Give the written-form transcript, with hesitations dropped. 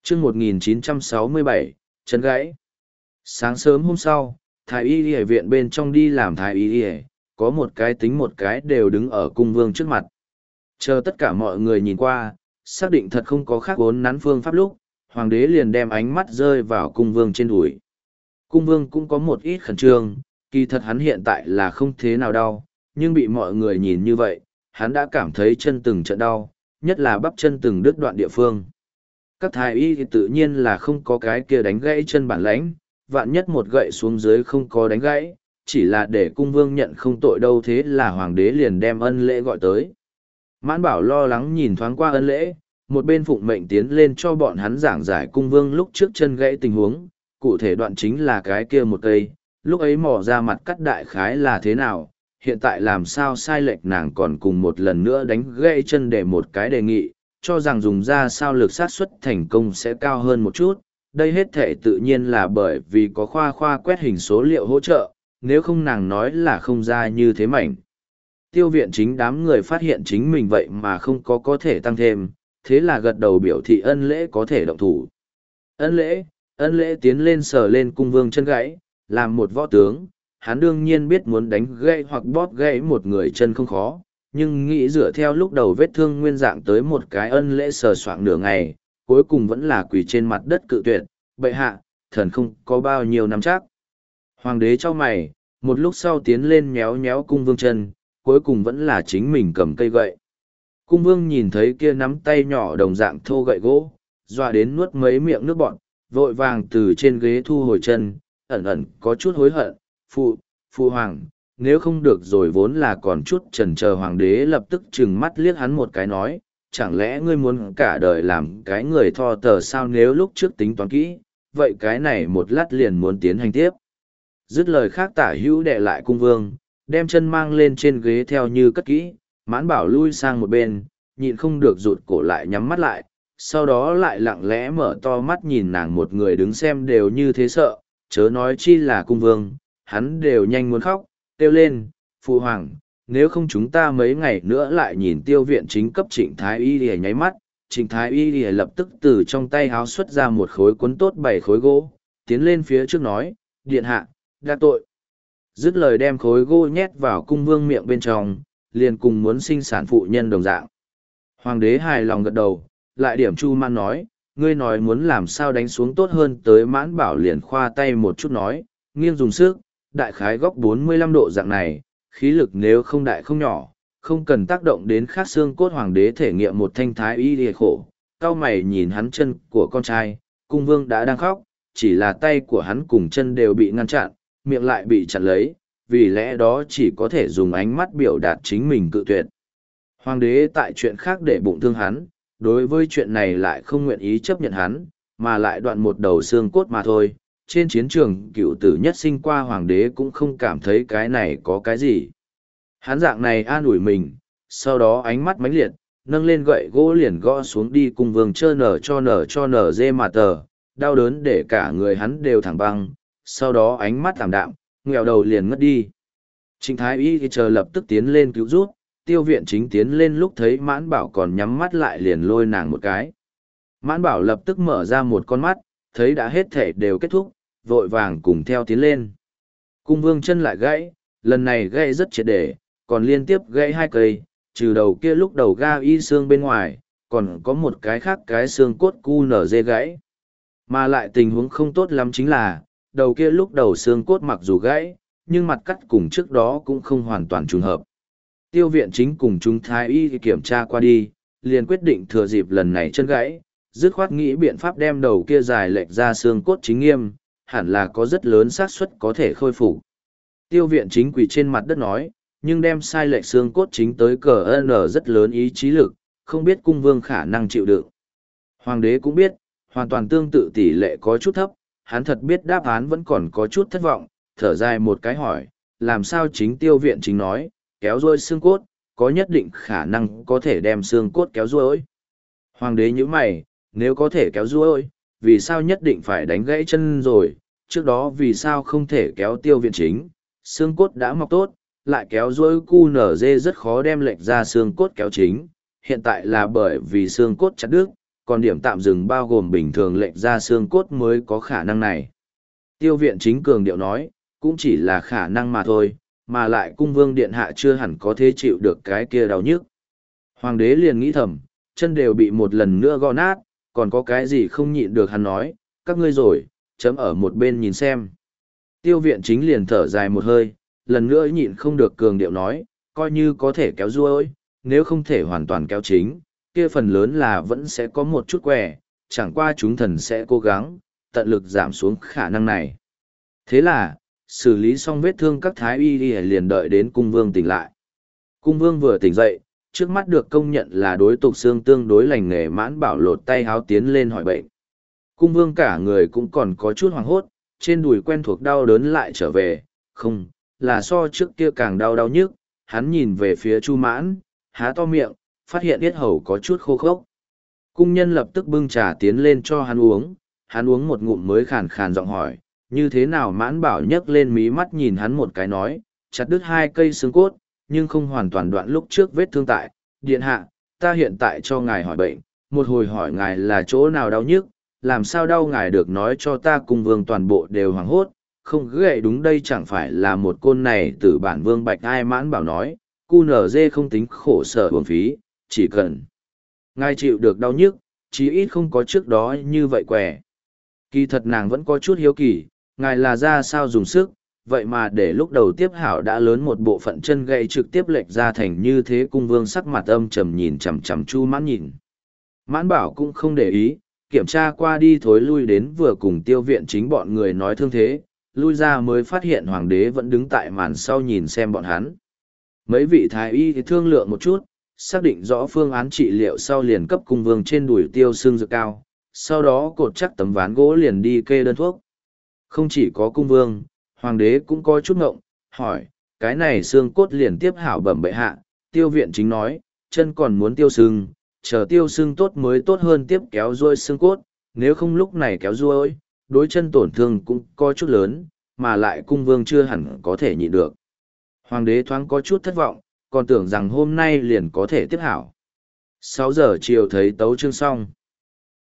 chương 1967, chân gãy. Sáng sớm hôm sau, thái y y viện bên trong đi làm thái y y, có một cái tính một cái đều đứng ở cung vương trước mặt. Chờ tất cả mọi người nhìn qua, xác định thật không có khác vốn nắn phương pháp lúc, hoàng đế liền đem ánh mắt rơi vào cung vương trên đùi. Cung vương cũng có một ít khẩn trương, kỳ thật hắn hiện tại là không thế nào đau, nhưng bị mọi người nhìn như vậy, hắn đã cảm thấy chân từng trận đau, nhất là bắp chân từng đứt đoạn địa phương. Các thái y thì tự nhiên là không có cái kia đánh gãy chân bản lãnh, vạn nhất một gậy xuống dưới không có đánh gãy, chỉ là để cung vương nhận không tội đâu, thế là hoàng đế liền đem Ân Lễ gọi tới. Mãn Bảo lo lắng nhìn thoáng qua Ân Lễ, một bên phụng mệnh tiến lên cho bọn hắn giảng giải cung vương lúc trước chân gãy tình huống, cụ thể đoạn chính là cái kia một cây, lúc ấy mò ra mặt cắt đại khái là thế nào, hiện tại làm sao sai lệch nàng còn cùng một lần nữa đánh gãy chân để một cái đề nghị, cho rằng dùng ra sao lực sát suất thành công sẽ cao hơn một chút. Đây hết thể tự nhiên là bởi vì có khoa quét hình số liệu hỗ trợ, nếu không nàng nói là không ra như thế mảnh. Tiêu viện chính đám người phát hiện chính mình vậy mà không có thể tăng thêm, thế là gật đầu biểu thị Ân Lễ có thể động thủ. Ân lễ tiến lên sờ lên cung vương chân gãy, làm một võ tướng, hắn đương nhiên biết muốn đánh gãy hoặc bóp gãy một người chân không khó, nhưng nghĩ dựa theo lúc đầu vết thương nguyên dạng tới một cái Ân Lễ sờ soạng nửa ngày, cuối cùng vẫn là quỳ trên mặt đất cự tuyệt, bệ hạ, thần không có bao nhiêu năm chắc. Hoàng đế cho mày, một lúc sau tiến lên nhéo nhéo cung vương chân, cuối cùng vẫn là chính mình cầm cây gậy. Cung vương nhìn thấy kia nắm tay nhỏ đồng dạng thô gậy gỗ, dọa đến nuốt mấy miệng nước bọt, vội vàng từ trên ghế thu hồi chân, ẩn ẩn có chút hối hận, phụ hoàng, nếu không được rồi vốn là còn chút chần chờ. Hoàng đế lập tức trừng mắt liếc hắn một cái nói, chẳng lẽ ngươi muốn cả đời làm cái người thò tờ sao, nếu lúc trước tính toán kỹ, vậy cái này một lát liền muốn tiến hành tiếp. Dứt lời khác tả hữu đệ lại cung vương, đem chân mang lên trên ghế theo như cất kỹ, Mãn Bảo lui sang một bên, nhịn không được rụt cổ lại nhắm mắt lại, sau đó lại lặng lẽ mở to mắt nhìn nàng, một người đứng xem đều như thế sợ, chớ nói chi là cung vương, hắn đều nhanh muốn khóc, kêu lên, phụ hoàng, nếu không chúng ta mấy ngày nữa lại nhìn Tiêu viện chính cấp Trịnh Thái Y lìa. Nháy mắt, Trịnh Thái Y lìa lập tức từ trong tay háo xuất ra một khối cuốn tốt 7 khối gỗ, tiến lên phía trước nói, điện hạ, đã tội. Dứt lời đem khối gỗ nhét vào cung vương miệng bên trong, liền cùng muốn sinh sản phụ nhân đồng dạng. Hoàng đế hài lòng gật đầu, lại điểm Chu Man nói, ngươi nói muốn làm sao đánh xuống tốt hơn, tới Mãn Bảo liền khoa tay một chút nói, nghiêng dùng sức, đại khái góc 45 độ dạng này, khí lực nếu không đại không nhỏ, không cần tác động đến khác xương cốt. Hoàng đế thể nghiệm một thanh thái y lìa khổ, cao mày nhìn hắn chân của con trai, cung vương đã đang khóc, chỉ là tay của hắn cùng chân đều bị ngăn chặn, miệng lại bị chặn lấy, vì lẽ đó chỉ có thể dùng ánh mắt biểu đạt chính mình cự tuyệt. Hoàng đế tại chuyện khác để bụng thương hắn, đối với chuyện này lại không nguyện ý chấp nhận hắn, mà lại đoạn một đầu xương cốt mà thôi. Trên chiến trường cựu tử nhất sinh qua, hoàng đế cũng không cảm thấy cái này có cái gì. Hắn dạng này an ủi mình, sau đó ánh mắt mãnh liệt, nâng lên gậy gỗ liền gõ xuống đi. Cung vương chơ nở dê mà tờ, đau đớn để cả người hắn đều thẳng băng, sau đó ánh mắt thảm đạm, nghèo đầu liền ngất đi. Trịnh Thái Y thì chờ lập tức tiến lên cứu rút, Tiêu viện chính tiến lên lúc thấy Mãn Bảo còn nhắm mắt lại liền lôi nàng một cái. Mãn Bảo lập tức mở ra một con mắt, thấy đã hết thể đều kết thúc, vội vàng cùng theo tiến lên. Cung vương chân lại gãy, lần này gãy rất triệt để, còn liên tiếp gãy 2 cây, trừ đầu kia lúc đầu ga y xương bên ngoài, còn có một cái khác cái xương cốt cu nở dê gãy. Mà lại tình huống không tốt lắm chính là, đầu kia lúc đầu xương cốt mặc dù gãy, nhưng mặt cắt cùng trước đó cũng không hoàn toàn trùng hợp. Tiêu viện chính cùng chúng thái y kiểm tra qua đi, liền quyết định thừa dịp lần này chân gãy, dứt khoát nghĩ biện pháp đem đầu kia dài lệch ra xương cốt chính nghiêm, hẳn là có rất lớn xác suất có thể khôi phục. Tiêu viện chính quỳ trên mặt đất nói, nhưng đem sai lệch xương cốt chính tới cờ n rất lớn ý chí lực, không biết cung vương khả năng chịu đựng. Hoàng đế cũng biết, hoàn toàn tương tự tỷ lệ có chút thấp, hắn thật biết đáp án vẫn còn có chút thất vọng, thở dài một cái hỏi, làm sao chính Tiêu viện chính nói, kéo ruôi xương cốt, có nhất định khả năng có thể đem xương cốt kéo ruôi. Hoàng đế nhíu mày, nếu có thể kéo ruôi, vì sao nhất định phải đánh gãy chân rồi, trước đó vì sao không thể kéo Tiêu viện chính, xương cốt đã mọc tốt, lại kéo ruôi cu nở dê rất khó đem lệch ra xương cốt kéo chính, hiện tại là bởi vì xương cốt chặt đứt, còn điểm tạm dừng bao gồm bình thường lệch ra xương cốt mới có khả năng này. Tiêu viện chính cường điệu nói, cũng chỉ là khả năng mà thôi, mà lại cung vương điện hạ chưa hẳn có thể chịu được cái kia đau nhức. Hoàng đế liền nghĩ thầm, chân đều bị một lần nữa gõ nát, còn có cái gì không nhịn được hắn nói, các ngươi rồi, chấm ở một bên nhìn xem. Tiêu viện chính liền thở dài một hơi, lần nữa nhịn không được cường điệu nói, coi như có thể kéo ruôi, nếu không thể hoàn toàn kéo chính, kia phần lớn là vẫn sẽ có một chút quẻ, chẳng qua chúng thần sẽ cố gắng, tận lực giảm xuống khả năng này. Thế là, xử lý xong vết thương các thái y liền đợi đến cung vương tỉnh lại. Cung vương vừa tỉnh dậy, trước mắt được công nhận là đối tục xương tương đối lành nghề Mãn Bảo lột tay háo tiến lên hỏi bệnh. Cung vương cả người cũng còn có chút hoảng hốt, trên đùi quen thuộc đau đớn lại trở về, không, là so trước kia càng đau nhức, hắn nhìn về phía Chu Mãn, há to miệng, phát hiện yết hầu có chút khô khốc. Cung nhân lập tức bưng trà tiến lên cho hắn uống một ngụm mới khàn khàn giọng hỏi, như thế nào Mãn Bảo nhấc lên mí mắt nhìn hắn một cái nói, chặt đứt 2 cây xương cốt, nhưng không hoàn toàn đoạn lúc trước vết thương tại, điện hạ, ta hiện tại cho ngài hỏi bệnh, một hồi hỏi ngài là chỗ nào đau nhức, làm sao đau ngài được nói cho ta. Cung vương toàn bộ đều hoảng hốt, không gậy đúng đây chẳng phải là một côn này từ bản vương Bạch Ai. Mãn Bảo nói, cu nở dê không tính khổ sở uổng phí, chỉ cần ngài chịu được đau nhức, chí ít không có trước đó như vậy quẻ. Kỳ thật nàng vẫn có chút hiếu kỳ, ngài là ra sao dùng sức, vậy mà để lúc đầu tiếp hảo đã lớn một bộ phận chân gãy trực tiếp lệch ra thành như thế. Cung vương sắc mặt âm trầm nhìn chằm chằm Chu Mãn nhìn. Mãn Bảo cũng không để ý, kiểm tra qua đi thối lui đến vừa cùng tiêu viện chính bọn người nói thương thế, lui ra mới phát hiện hoàng đế vẫn đứng tại màn sau nhìn xem bọn hắn. Mấy vị thái y thì thương lượng một chút, xác định rõ phương án trị liệu sau liền cấp cung vương trên đùi tiêu xương dược cao, sau đó cột chắc tấm ván gỗ liền đi kê đơn thuốc. Không chỉ có cung vương, hoàng đế cũng có chút ngộng, hỏi, cái này xương cốt liền tiếp hảo bẩm bệ hạ. Tiêu viện chính nói, chân còn muốn tiêu xương, chờ tiêu xương tốt mới tốt hơn tiếp kéo ruôi xương cốt, nếu không lúc này kéo ruôi, đối chân tổn thương cũng có chút lớn, mà lại cung vương chưa hẳn có thể nhịn được. Hoàng đế thoáng có chút thất vọng, còn tưởng rằng hôm nay liền có thể tiếp hảo. 6 giờ chiều thấy tấu chương xong.